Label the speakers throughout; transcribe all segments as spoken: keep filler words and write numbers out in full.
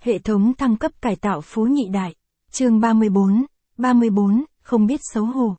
Speaker 1: Hệ thống thăng cấp cải tạo Phú Nhị Đại. Chương ba mươi bốn, ba mươi bốn, không biết xấu hổ.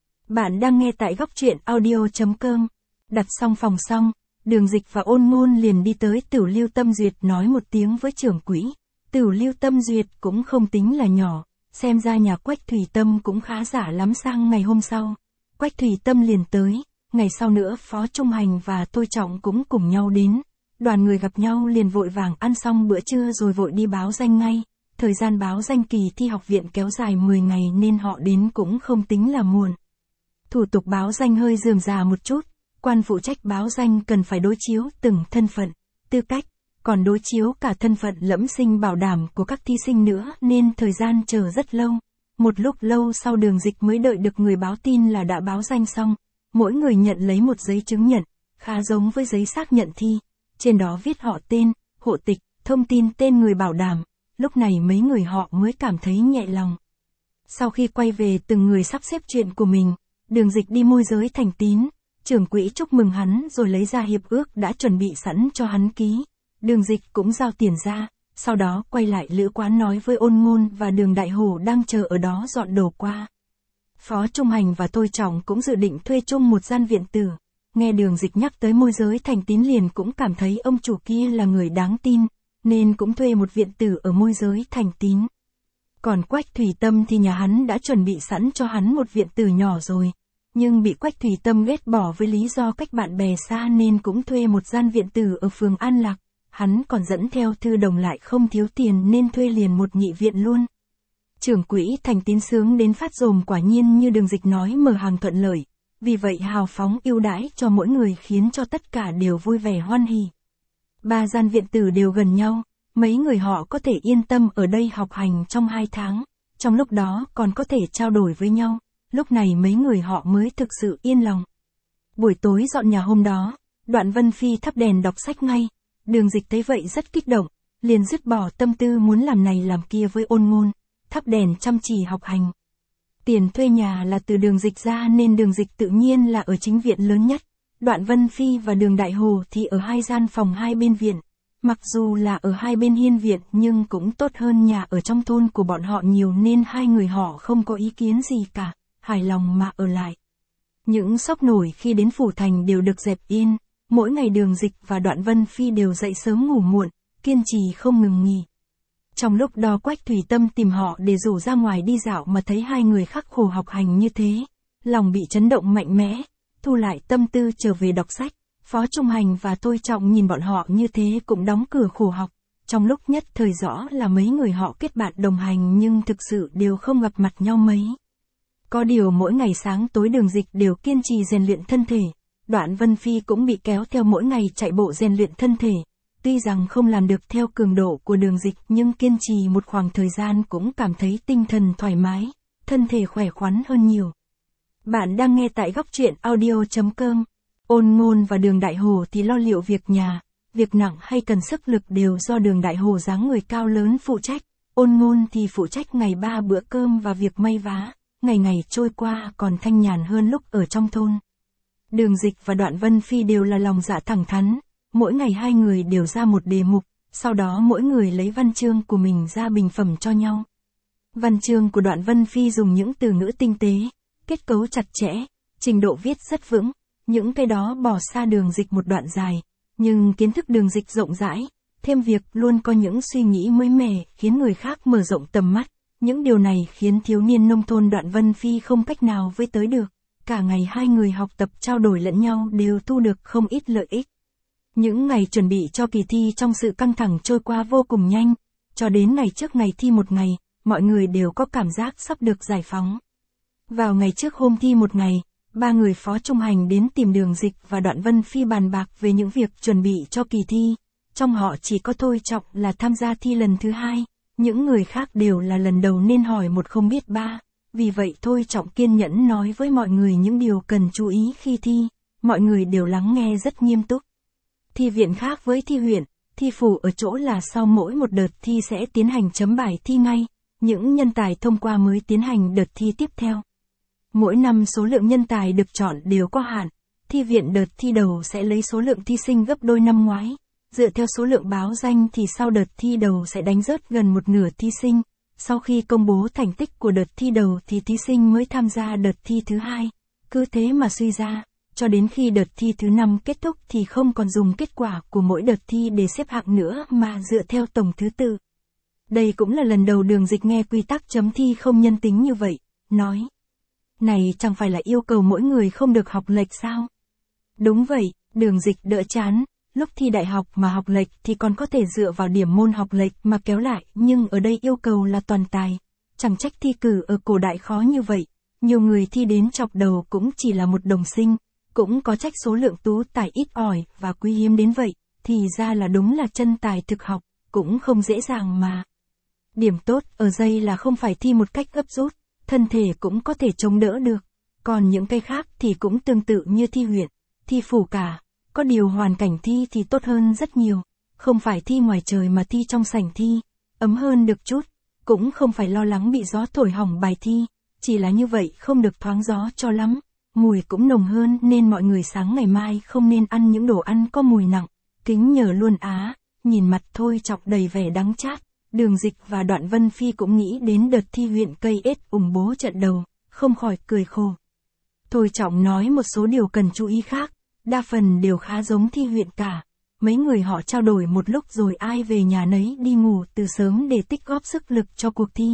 Speaker 1: Bạn đang nghe tại góc truyện audio chấm com. Đặt xong phòng xong, Đường Dịch và Ôn Ngôn liền đi tới Tửu Lưu Tâm Duyệt nói một tiếng với trưởng quỹ. Tửu Lưu Tâm Duyệt cũng không tính là nhỏ, xem ra nhà Quách Thủy Tâm cũng khá giả lắm. Sang ngày hôm sau, Quách Thủy Tâm liền tới, ngày sau nữa Phó Trung Hành và Thôi Trọng cũng cùng nhau đến. Đoàn người gặp nhau liền vội vàng ăn xong bữa trưa rồi vội đi báo danh ngay. Thời gian báo danh kỳ thi học viện kéo dài mười ngày nên họ đến cũng không tính là muộn. Thủ tục báo danh hơi rườm rà một chút, quan phụ trách báo danh cần phải đối chiếu từng thân phận, tư cách, còn đối chiếu cả thân phận lẫn sinh bảo đảm của các thí sinh nữa nên thời gian chờ rất lâu. Một lúc lâu sau Đường Dịch mới đợi được người báo tin là đã báo danh xong, mỗi người nhận lấy một giấy chứng nhận, khá giống với giấy xác nhận thi. Trên đó viết họ tên, hộ tịch, thông tin tên người bảo đảm, lúc này mấy người họ mới cảm thấy nhẹ lòng. Sau khi quay về từng người sắp xếp chuyện của mình, Đường Dịch đi môi giới thành tín, trưởng quỹ chúc mừng hắn rồi lấy ra hiệp ước đã chuẩn bị sẵn cho hắn ký. Đường Dịch cũng giao tiền ra, sau đó quay lại lữ quán nói với Ôn Ngôn và Đường Đại Hổ đang chờ ở đó dọn đồ qua. Phó Trung Hành và Thôi Trọng cũng dự định thuê chung một gian viện tử. Nghe Đường Dịch nhắc tới môi giới thành tín liền cũng cảm thấy ông chủ kia là người đáng tin, nên cũng thuê một viện tử ở môi giới thành tín. Còn Quách Thủy Tâm thì nhà hắn đã chuẩn bị sẵn cho hắn một viện tử nhỏ rồi, nhưng bị Quách Thủy Tâm ghét bỏ với lý do cách bạn bè xa nên cũng thuê một gian viện tử ở phường An Lạc. Hắn còn dẫn theo Thư Đồng lại không thiếu tiền nên thuê liền một nhị viện luôn. Trưởng quỹ thành tín sướng đến phát rồm, quả nhiên như Đường Dịch nói mở hàng thuận lợi. Vì vậy hào phóng ưu đãi cho mỗi người khiến cho tất cả đều vui vẻ hoan hỉ. Ba gian viện tử đều gần nhau, mấy người họ có thể yên tâm ở đây học hành trong hai tháng, trong lúc đó còn có thể trao đổi với nhau, lúc này mấy người họ mới thực sự yên lòng. Buổi tối dọn nhà hôm đó, Đoạn Vân Phi thắp đèn đọc sách ngay, Đường Dịch thấy vậy rất kích động, liền dứt bỏ tâm tư muốn làm này làm kia với Ôn Ngôn, thắp đèn chăm chỉ học hành. Tiền thuê nhà là từ Đường Dịch ra nên Đường Dịch tự nhiên là ở chính viện lớn nhất. Đoạn Vân Phi và Đường Đại Hồ thì ở hai gian phòng hai bên viện. Mặc dù là ở hai bên hiên viện nhưng cũng tốt hơn nhà ở trong thôn của bọn họ nhiều nên hai người họ không có ý kiến gì cả, hài lòng mà ở lại. Những sốc nổi khi đến Phủ Thành đều được dẹp yên, mỗi ngày Đường Dịch và Đoạn Vân Phi đều dậy sớm ngủ muộn, kiên trì không ngừng nghỉ. Trong lúc đó Quách Thủy Tâm tìm họ để rủ ra ngoài đi dạo mà thấy hai người khắc khổ học hành như thế, lòng bị chấn động mạnh mẽ, thu lại tâm tư trở về đọc sách. Phó Trung Hành và Thôi Trọng nhìn bọn họ như thế cũng đóng cửa khổ học, trong lúc nhất thời rõ là mấy người họ kết bạn đồng hành nhưng thực sự đều không gặp mặt nhau mấy. Có điều mỗi ngày sáng tối Đường Dịch đều kiên trì rèn luyện thân thể, Đoạn Vân Phi cũng bị kéo theo mỗi ngày chạy bộ rèn luyện thân thể. Tuy rằng không làm được theo cường độ của Đường Dịch nhưng kiên trì một khoảng thời gian cũng cảm thấy tinh thần thoải mái, thân thể khỏe khoắn hơn nhiều. Bạn đang nghe tại góc truyện audio chấm com. Ôn Ngôn và Đường Đại Hồ thì lo liệu việc nhà, việc nặng hay cần sức lực đều do Đường Đại Hồ dáng người cao lớn phụ trách, Ôn Ngôn thì phụ trách ngày ba bữa cơm và việc may vá, ngày ngày trôi qua còn thanh nhàn hơn lúc ở trong thôn. Đường Dịch và Đoạn Vân Phi đều là lòng dạ thẳng thắn. Mỗi ngày hai người đều ra một đề mục, sau đó mỗi người lấy văn chương của mình ra bình phẩm cho nhau. Văn chương của Đoạn Vân Phi dùng những từ ngữ tinh tế, kết cấu chặt chẽ, trình độ viết rất vững, những cái đó bỏ xa Đường Dịch một đoạn dài, nhưng kiến thức Đường Dịch rộng rãi, thêm việc luôn có những suy nghĩ mới mẻ khiến người khác mở rộng tầm mắt, những điều này khiến thiếu niên nông thôn Đoạn Vân Phi không cách nào với tới được, cả ngày hai người học tập trao đổi lẫn nhau đều thu được không ít lợi ích. Những ngày chuẩn bị cho kỳ thi trong sự căng thẳng trôi qua vô cùng nhanh, cho đến ngày trước ngày thi một ngày, mọi người đều có cảm giác sắp được giải phóng. Vào ngày trước hôm thi một ngày, ba người Phó Trung Hành đến tìm Đường Dịch và Đoạn Vân Phi bàn bạc về những việc chuẩn bị cho kỳ thi. Trong họ chỉ có Thôi Trọng là tham gia thi lần thứ hai, những người khác đều là lần đầu nên hỏi một không biết ba. Vì vậy Thôi Trọng kiên nhẫn nói với mọi người những điều cần chú ý khi thi, mọi người đều lắng nghe rất nghiêm túc. Thi viện khác với thi huyện, thi phủ ở chỗ là sau mỗi một đợt thi sẽ tiến hành chấm bài thi ngay, những nhân tài thông qua mới tiến hành đợt thi tiếp theo. Mỗi năm số lượng nhân tài được chọn đều có hạn, thi viện đợt thi đầu sẽ lấy số lượng thí sinh gấp đôi năm ngoái, Dựa theo số lượng báo danh thì sau đợt thi đầu sẽ đánh rớt gần một nửa thí sinh. Sau khi công bố thành tích của đợt thi đầu thì thí sinh mới tham gia đợt thi thứ hai. Cứ thế mà suy ra, cho đến khi đợt thi thứ năm kết thúc thì không còn dùng kết quả của mỗi đợt thi để xếp hạng nữa mà dựa theo tổng thứ tự. Đây cũng là lần đầu Đường Dịch nghe quy tắc chấm thi không nhân tính như vậy, nói. Này chẳng phải là yêu cầu mỗi người không được học lệch sao? Đúng vậy, Đường Dịch đỡ chán, lúc thi đại học mà học lệch thì còn có thể dựa vào điểm môn học lệch mà kéo lại, nhưng ở đây yêu cầu là toàn tài. Chẳng trách thi cử ở cổ đại khó như vậy, nhiều người thi đến chọc đầu cũng chỉ là một đồng sinh, cũng có trách số lượng tú tài ít ỏi và quý hiếm đến vậy, thì ra là đúng là chân tài thực học, cũng không dễ dàng mà. Điểm tốt ở đây là không phải thi một cách gấp rút, thân thể cũng có thể chống đỡ được, còn những cái khác thì cũng tương tự như thi huyện, thi phủ cả, có điều hoàn cảnh thi thì tốt hơn rất nhiều, không phải thi ngoài trời mà thi trong sảnh thi, ấm hơn được chút, cũng không phải lo lắng bị gió thổi hỏng bài thi, chỉ là như vậy không được thoáng gió cho lắm, mùi cũng nồng hơn nên mọi người sáng ngày mai không nên ăn những đồ ăn có mùi nặng, kính nhờ luôn á, nhìn mặt Thôi Trọng đầy vẻ đắng chát. Đường Dịch và Đoạn Vân Phi cũng nghĩ đến đợt thi huyện cây ết ủng bố trận đầu, không khỏi cười khổ. Thôi Trọng nói một số điều cần chú ý khác, đa phần đều khá giống thi huyện cả. Mấy người họ trao đổi một lúc rồi ai về nhà nấy đi ngủ từ sớm để tích góp sức lực cho cuộc thi.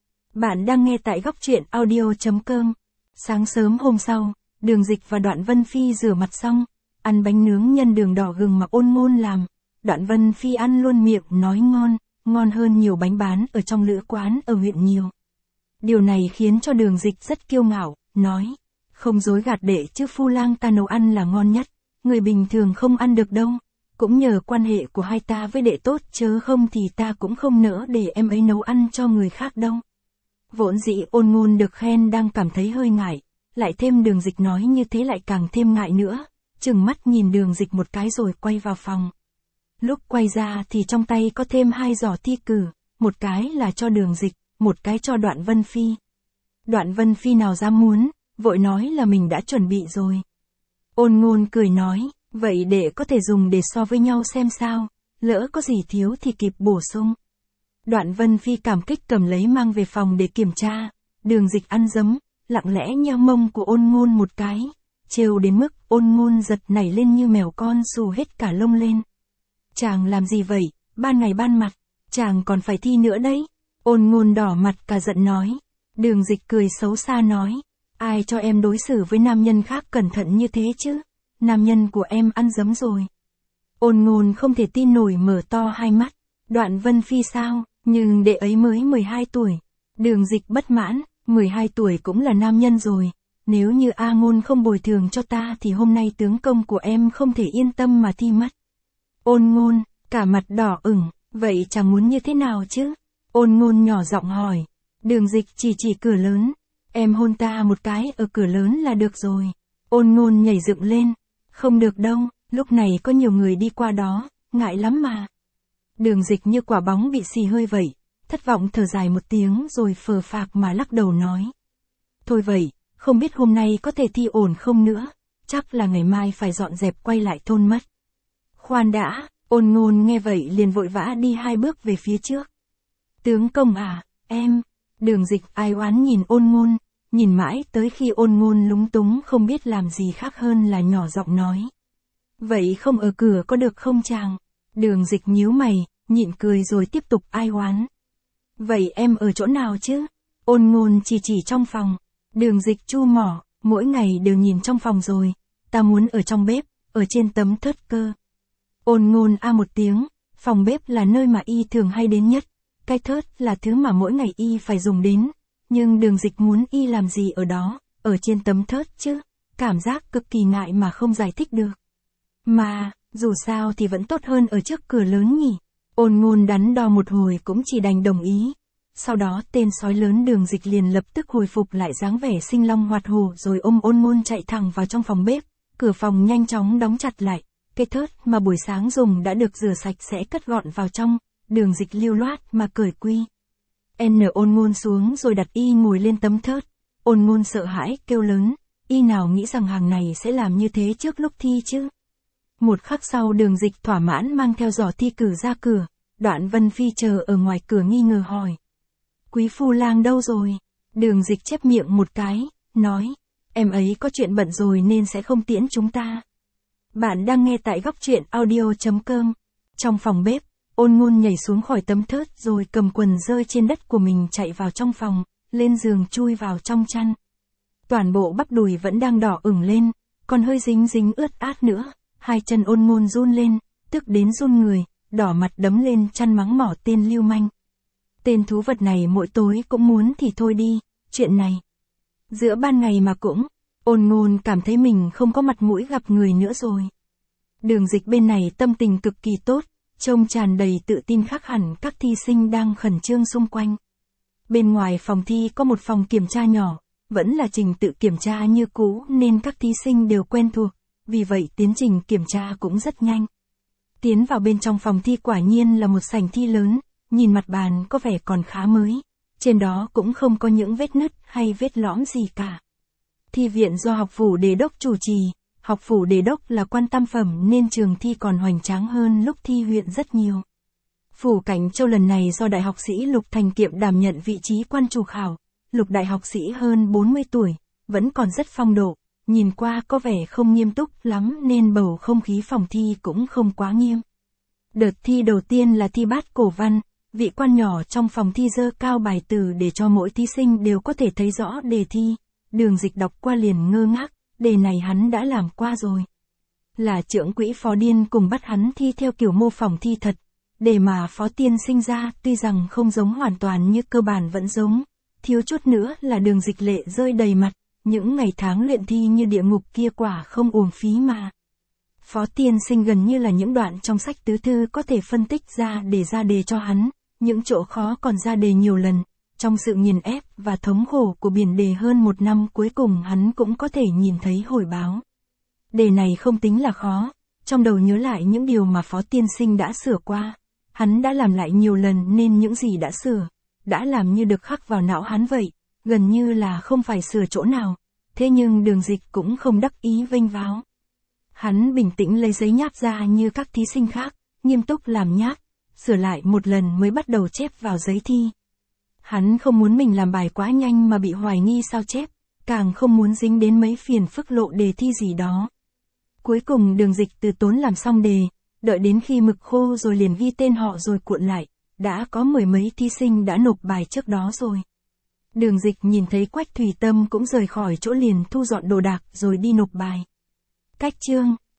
Speaker 1: Bạn đang nghe tại góc truyện audio chấm com. Sáng sớm hôm sau, Đường Dịch và Đoạn Vân Phi rửa mặt xong, ăn bánh nướng nhân đường đỏ gừng mà Ôn Ngôn làm. Đoạn Vân Phi ăn luôn miệng nói ngon. Ngon hơn nhiều bánh bán ở trong lữ quán ở huyện nhiều. Điều này khiến cho Đường Dịch rất kiêu ngạo, nói, không dối gạt đệ chứ phu lang ta nấu ăn là ngon nhất, người bình thường không ăn được đâu, cũng nhờ quan hệ của hai ta với đệ tốt chớ không thì ta cũng không nỡ để em ấy nấu ăn cho người khác đâu. Vốn dĩ Ôn Ngôn được khen đang cảm thấy hơi ngại, lại thêm Đường Dịch nói như thế lại càng thêm ngại nữa, chừng mắt nhìn Đường Dịch một cái rồi quay vào phòng. Lúc quay ra thì trong tay có thêm hai giỏ thi cử, một cái là cho Đường Dịch, một cái cho Đoạn Vân Phi. Đoạn Vân Phi nào dám muốn, vội nói là mình đã chuẩn bị rồi. Ôn Ngôn cười nói, vậy để có thể dùng để so với nhau xem sao, lỡ có gì thiếu thì kịp bổ sung. Đoạn Vân Phi cảm kích cầm lấy mang về phòng để kiểm tra, Đường Dịch ăn dấm, lặng lẽ nheo mông của Ôn Ngôn một cái, trêu đến mức Ôn Ngôn giật nảy lên như mèo con xù hết cả lông lên. Chàng làm gì vậy, ban ngày ban mặt, chàng còn phải thi nữa đấy. Ôn Ngôn đỏ mặt cả giận nói. Đường Dịch cười xấu xa nói, ai cho em đối xử với nam nhân khác cẩn thận như thế chứ, nam nhân của em ăn dấm rồi. Ôn Ngôn không thể tin nổi mở to hai mắt, Đoạn Vân Phi sao, nhưng đệ ấy mới mười hai tuổi. Đường Dịch bất mãn, mười hai tuổi cũng là nam nhân rồi, nếu như A Ngôn không bồi thường cho ta thì hôm nay tướng công của em không thể yên tâm mà thi mất. Ôn Ngôn, cả mặt đỏ ửng, vậy chàng muốn như thế nào chứ? Ôn Ngôn nhỏ giọng hỏi. Đường Dịch chỉ chỉ cửa lớn, em hôn ta một cái ở cửa lớn là được rồi. Ôn Ngôn nhảy dựng lên, không được đâu, lúc này có nhiều người đi qua đó, ngại lắm mà. Đường Dịch như quả bóng bị xì hơi vậy, thất vọng thở dài một tiếng rồi phờ phạc mà lắc đầu nói. Thôi vậy, không biết hôm nay có thể thi ổn không nữa, chắc là ngày mai phải dọn dẹp quay lại thôn mất. Khoan đã, Ôn Ngôn nghe vậy liền vội vã đi hai bước về phía trước. Tướng công à, em, Đường Dịch ai oán nhìn Ôn Ngôn, nhìn mãi tới khi Ôn Ngôn lúng túng không biết làm gì khác hơn là nhỏ giọng nói. Vậy không ở cửa có được không chàng? Đường Dịch nhíu mày, nhịn cười rồi tiếp tục ai oán. Vậy em ở chỗ nào chứ? Ôn Ngôn chỉ chỉ trong phòng. Đường Dịch chu mỏ, mỗi ngày đều nhìn trong phòng rồi, ta muốn ở trong bếp, ở trên tấm thớt cơ. Ôn Ngôn a một tiếng, phòng bếp là nơi mà y thường hay đến nhất, cái thớt là thứ mà mỗi ngày y phải dùng đến, nhưng Đường Dịch muốn y làm gì ở đó, ở trên tấm thớt chứ, cảm giác cực kỳ ngại mà không giải thích được. Mà, dù sao thì vẫn tốt hơn ở trước cửa lớn nhỉ. Ôn Ngôn đắn đo một hồi cũng chỉ đành đồng ý. Sau đó tên sói lớn Đường Dịch liền lập tức hồi phục lại dáng vẻ sinh long hoạt hổ rồi ôm Ôn Ngôn chạy thẳng vào trong phòng bếp, cửa phòng nhanh chóng đóng chặt lại. Cái thớt mà buổi sáng dùng đã được rửa sạch sẽ cất gọn vào trong, Đường Dịch lưu loát mà cởi quy. N Ôn Ngôn xuống rồi đặt y ngồi lên tấm thớt. Ôn Ngôn sợ hãi kêu lớn, y nào nghĩ rằng hàng này sẽ làm như thế trước lúc thi chứ. Một khắc sau Đường Dịch thỏa mãn mang theo giỏ thi cử ra cửa, Đoạn Vân Phi chờ ở ngoài cửa nghi ngờ hỏi. Quý phu lang đâu rồi? Đường Dịch chép miệng một cái, nói, em ấy có chuyện bận rồi nên sẽ không tiễn chúng ta. Bạn đang nghe tại góc truyện audio.com. Trong phòng bếp, Ôn Ngôn nhảy xuống khỏi tấm thớt rồi cầm quần rơi trên đất của mình chạy vào trong phòng, lên giường chui vào trong chăn. Toàn bộ bắp đùi vẫn đang đỏ ửng lên, còn hơi dính dính ướt át nữa, hai chân Ôn Ngôn run lên, tức đến run người, đỏ mặt đấm lên chăn mắng mỏ tên lưu manh. Tên thú vật này mỗi tối cũng muốn thì thôi đi, chuyện này. Giữa ban ngày mà cũng, Ôn Ngôn cảm thấy mình không có mặt mũi gặp người nữa rồi. Đường Dịch bên này tâm tình cực kỳ tốt, trông tràn đầy tự tin khác hẳn các thi sinh đang khẩn trương xung quanh. Bên ngoài phòng thi có một phòng kiểm tra nhỏ, vẫn là trình tự kiểm tra như cũ nên các thí sinh đều quen thuộc, vì vậy tiến trình kiểm tra cũng rất nhanh. Tiến vào bên trong phòng thi quả nhiên là một sảnh thi lớn, nhìn mặt bàn có vẻ còn khá mới, trên đó cũng không có những vết nứt hay vết lõm gì cả. Thi viện do học phủ đề đốc chủ trì, học phủ đề đốc là quan tam phẩm nên trường thi còn hoành tráng hơn lúc thi huyện rất nhiều. Phủ Cảnh Châu lần này do đại học sĩ Lục Thành Kiệm đảm nhận vị trí quan chủ khảo, Lục đại học sĩ hơn bốn mươi tuổi, vẫn còn rất phong độ, nhìn qua có vẻ không nghiêm túc lắm nên bầu không khí phòng thi cũng không quá nghiêm. Đợt thi đầu tiên là thi bát cổ văn, vị quan nhỏ trong phòng thi dơ cao bài từ để cho mỗi thí sinh đều có thể thấy rõ đề thi. Đường Dịch đọc qua liền ngơ ngác, đề này hắn đã làm qua rồi. Là trưởng quỹ Phó Điên cùng bắt hắn thi theo kiểu mô phỏng thi thật, đề mà Phó Tiên sinh ra tuy rằng không giống hoàn toàn như cơ bản vẫn giống, thiếu chút nữa là Đường Dịch lệ rơi đầy mặt, những ngày tháng luyện thi như địa ngục kia quả không uổng phí mà. Phó Tiên sinh gần như là những đoạn trong sách tứ thư có thể phân tích ra để ra đề cho hắn, những chỗ khó còn ra đề nhiều lần. Trong sự nghiền ép và thống khổ của biển đề hơn một năm cuối cùng hắn cũng có thể nhìn thấy hồi báo. Đề này không tính là khó, trong đầu nhớ lại những điều mà Phó Tiên sinh đã sửa qua. Hắn đã làm lại nhiều lần nên những gì đã sửa, đã làm như được khắc vào não hắn vậy, gần như là không phải sửa chỗ nào. Thế nhưng Đường Dịch cũng không đắc ý vênh váo. Hắn bình tĩnh lấy giấy nháp ra như các thí sinh khác, nghiêm túc làm nháp, sửa lại một lần mới bắt đầu chép vào giấy thi. Hắn không muốn mình làm bài quá nhanh mà bị hoài nghi sao chép, càng không muốn dính đến mấy phiền phức lộ đề thi gì đó. Cuối cùng Đường Dịch từ tốn làm xong đề, đợi đến khi mực khô rồi liền ghi tên họ rồi cuộn lại, đã có mười mấy thí sinh đã nộp bài trước đó rồi. Đường Dịch nhìn thấy Quách Thủy Tâm cũng rời khỏi chỗ liền thu dọn đồ đạc rồi đi nộp bài. Cách chương